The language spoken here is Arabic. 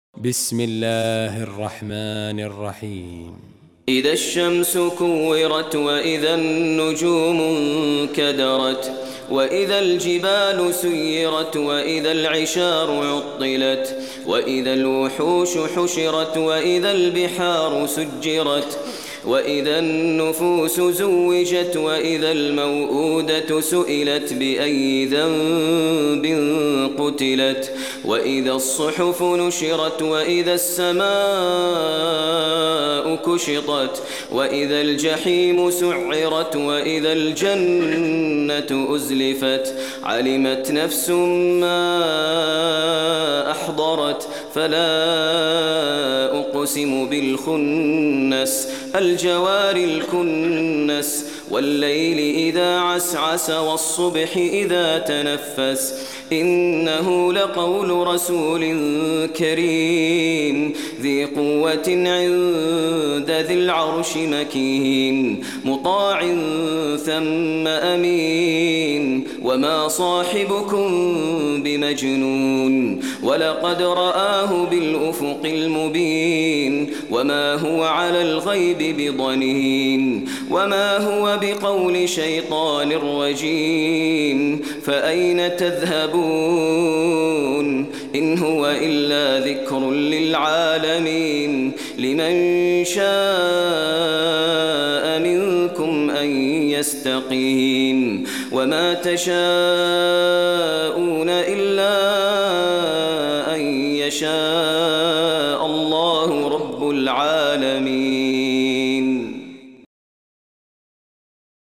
بسم الله الرحمن الرحيم. إذا الشمس كورت وإذا النجوم انكدرت وإذا الجبال سيرت وإذا العشار عطلت وإذا الوحوش حشرت وإذا البحار سجرت وإذا النفوس زوجت وإذا الموءودة سئلت بأي ذنب قتلت وإذا الصحف نشرت وإذا السماء كشطت وإذا الجحيم سعرت وإذا الجنة أزلفت علمت نفس ما أحضرت فلا أقسم بالخنس الجوار الكنس والليل إذا عسعس والصبح إذا تنفس إنه لقول رسول كريم ذي قوة عند ذي العرش مكين مطاع ثم أمين وما صاحبكم بمجنون ولقد رآه بالأفق المبين وما هو على الغيب بضنين وما هو بقول شيطان رجيم فأين تذهبون إن هو إلا ذكر للعالمين لمن شاء منكم أن يستقيم وما تشاءون إلا أن يشاء